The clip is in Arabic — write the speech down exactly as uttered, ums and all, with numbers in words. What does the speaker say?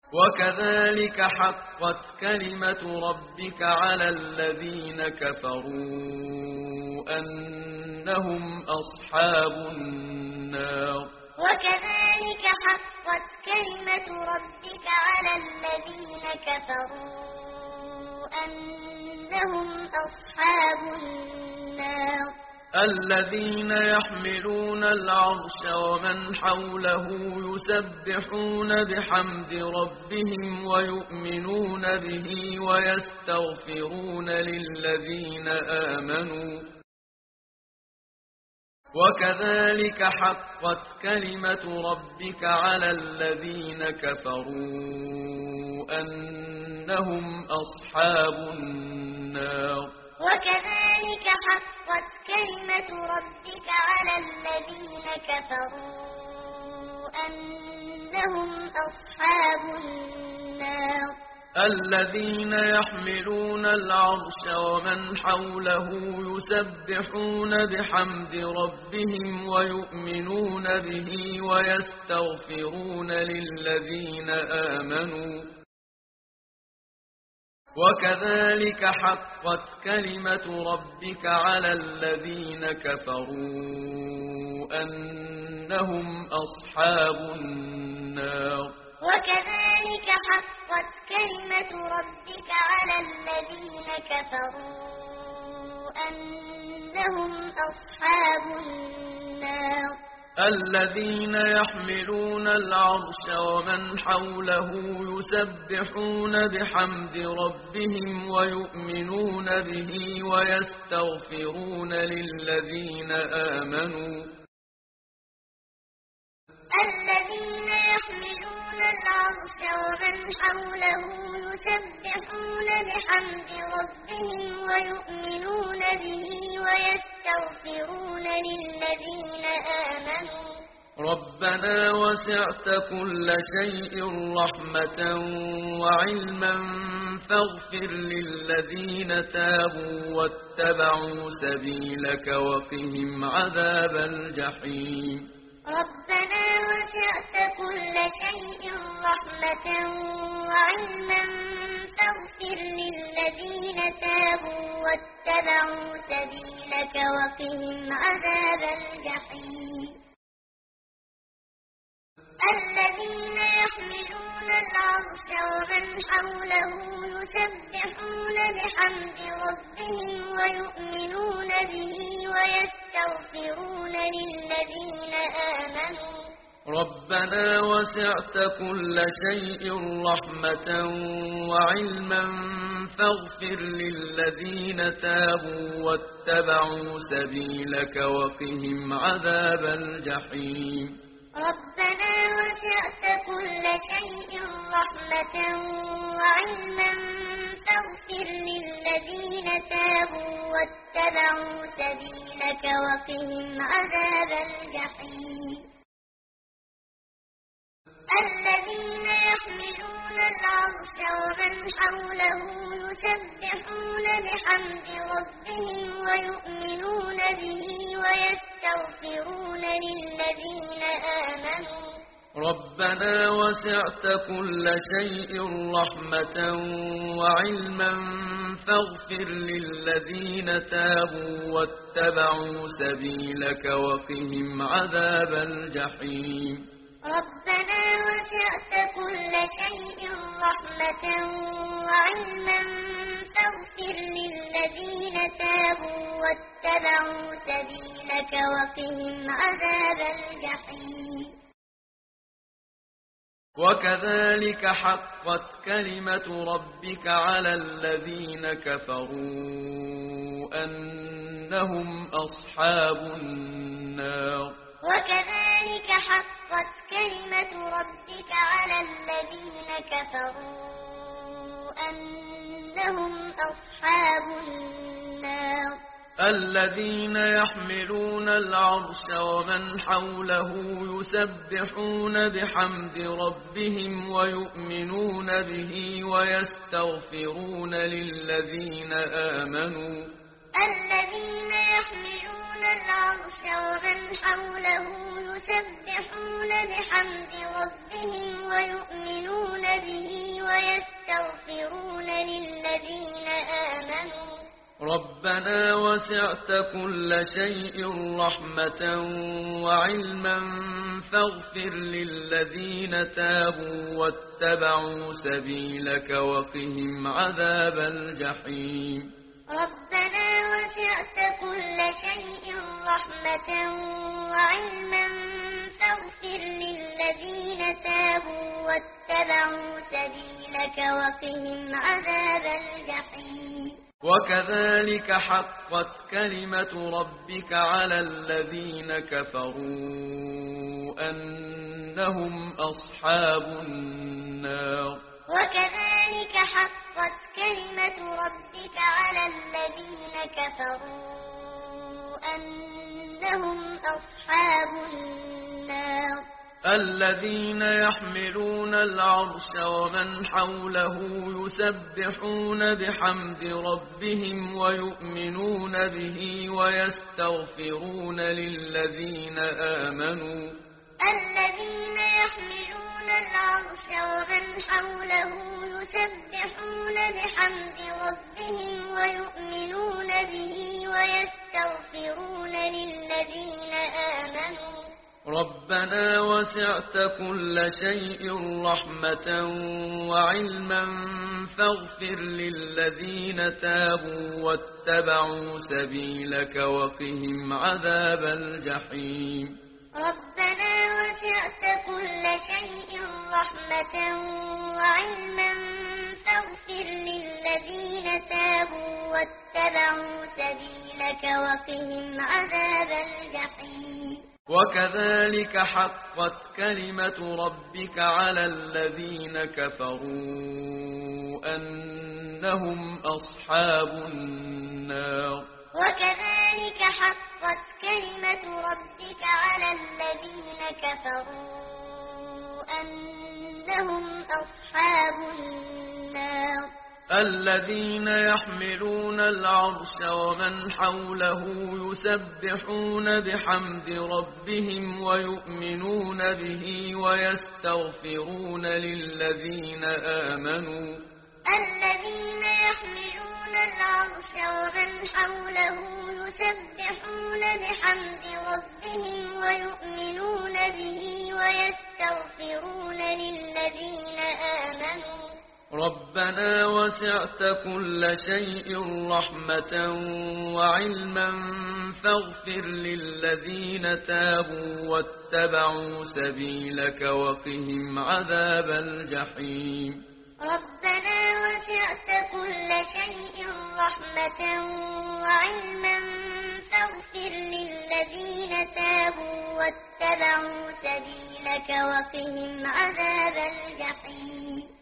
وكذلك حقت كلمة ربك على الذين كفروا أنهم أصحاب النار وكذلك حقت كلمة ربك على الذين كفروا أنهم أصحاب النار الذين يحملون العرش ومن حوله يسبحون بحمد ربهم ويؤمنون به ويستغفرون للذين آمنوا وكذلك حقت كلمة ربك على الذين كفروا أنهم أصحاب النار وكذلك حقت كلمة ربك على الذين كفروا أنهم أصحاب النار الذين يحملون العرش ومن حوله يسبحون بحمد ربهم ويؤمنون به ويستغفرون للذين آمنوا وكذلك حقت كلمة ربك على الذين كفروا أنهم أصحاب النار وكذلك حقت كلمة ربك على الذين كفروا أنهم أصحاب النار الذين يحملون العرش ومن حوله يسبحون بحمد ربهم ويؤمنون به ويستغفرون للذين آمنوا الذين يحملون العرش ومن حوله يسبحون بحمد ربهم ويؤمنون به ويستغفرون للذين آمنوا ربنا وسعت كل شيء رحمة وعلما فاغفر للذين تابوا واتبعوا سبيلك وقهم عذاب الجحيم ربنا وسعت كل شيء رحمة وعلما فاغفر للذين تابوا واتبعوا سبيلك وقهم عذاب الجحيم الذين يحملون العرش ومن حوله يسبحون بحمد ربهم ويؤمنون به ويستغفرون للذين آمنوا ربنا وسعت كل شيء رحمة وعلما فاغفر للذين تابوا واتبعوا سبيلك وقهم عذاب الجحيم ربنا وسعت كل شيء رحمة وعلما فاغفر للذين تابوا واتبعوا سبيلك وقهم عذاب الجحيم الذين يحملون العرش ومن حوله يسبحون بحمد ربهم ويؤمنون به ويستغفرون للذين آمنوا ربنا وسعت كل شيء رحمة وعلما فاغفر للذين تابوا واتبعوا سبيلك وقهم عذاب الجحيم ربنا وسعت كل شيء رحمة وعلما فاغفر للذين تابوا واتبعوا سبيلك وقهم عذاب الجحيم وكذلك حقت كلمة ربك على الذين كفروا أنهم أصحاب النار وكذلك حقت كلمة ربك على الذين كفروا أنهم أصحاب النار الذين يحملون العرش ومن حوله يسبحون بحمد ربهم ويؤمنون به ويستغفرون للذين آمنوا الذين يحملون العرش ومن حوله يسبحون بحمد ربهم ويؤمنون به ويستغفرون للذين آمنوا ربنا وسعت كل شيء رحمة وعلما فاغفر للذين تابوا واتبعوا سبيلك وقهم عذاب الجحيم ربنا وسعت كل شيء رحمة وعلما فاغفر للذين تابوا واتبعوا سبيلك وقهم عذاب الجحيم وكذلك حقت كلمة ربك على الذين كفروا أنهم أصحاب النار وكذلك حقت كلمة ربك على الذين كفروا أنهم أصحاب النار الذين يحملون العرش ومن حوله يسبحون بحمد ربهم ويؤمنون به ويستغفرون للذين آمنوا الذين يحملون العرش ومن حوله يسبحون بحمد ربهم ويؤمنون به ويستغفرون للذين آمنوا ربنا وسعت كل شيء رحمة وعلما فاغفر للذين تابوا واتبعوا سبيلك وقهم عذاب الجحيم ربنا وسعت كل شيء رحمة وعلما فاغفر للذين تابوا واتبعوا سبيلك وقهم عذاب الجحيم وكذلك حقت كلمة ربك على الذين كفروا أنهم أصحاب النار وكذلك حقت كلمة ربك على الذين كفروا أنهم أصحاب النار الذين يحملون العرش ومن حوله يسبحون بحمد ربهم ويؤمنون به ويستغفرون للذين آمنوا الذين يحملون العرش ومن حوله يسبحون بحمد ربهم ويؤمنون به ويستغفرون للذين آمنوا ربنا وسعت كل شيء رحمة وعلما فاغفر للذين تابوا واتبعوا سبيلك وقهم عذاب الجحيم ربنا وسعت كل شيء رحمة وعلما فاغفر للذين تابوا واتبعوا سبيلك وقهم عذاب الجحيم